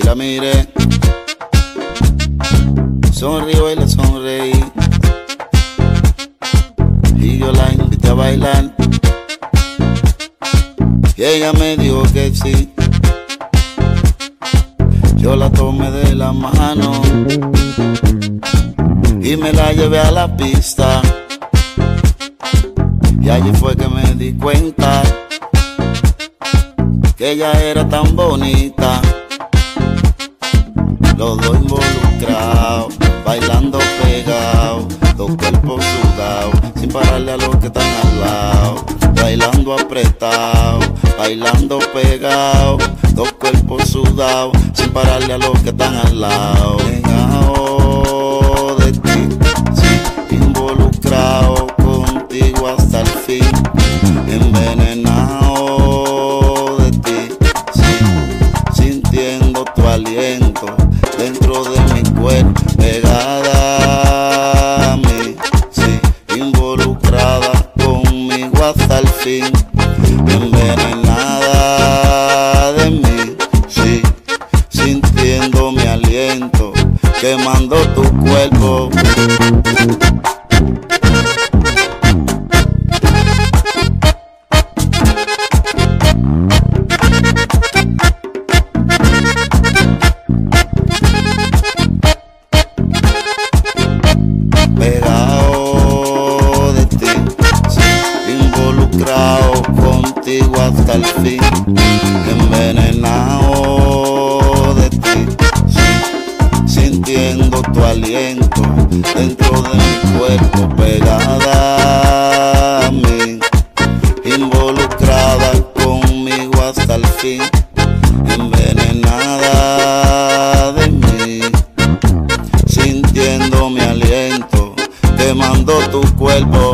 La miré, sonrió y le sonreí, y yo la invité a bailar, y ella me dijo que sí. Yo la tomé de la mano y me la llevé a la pista, y allí fue que me di cuenta que ella era tan bonita. Los dos involucrados, bailando pegados, dos cuerpos sudados, sin pararle a los que están al lado. Bailando apretado, bailando pegado, dos cuerpos sudados, sin pararle a los que están al lado. Pegado de ti, sí, involucrado contigo hasta el fin, envenenado de ti, sí, sintiendo tu aliento dentro de mi cuerpo, pegada a mí, sí, involucrada conmigo hasta el fin, envenenada de mí, sí, sintiendo mi aliento, quemando tu cuerpo. Pegado de ti, sí, involucrado contigo hasta el fin, envenenado de ti, sí, sintiendo tu aliento dentro de mi cuerpo, pegada a mí, involucrada conmigo hasta el fin, envenenada de mí, sintiendo mi aliento, quemando tu cuerpo.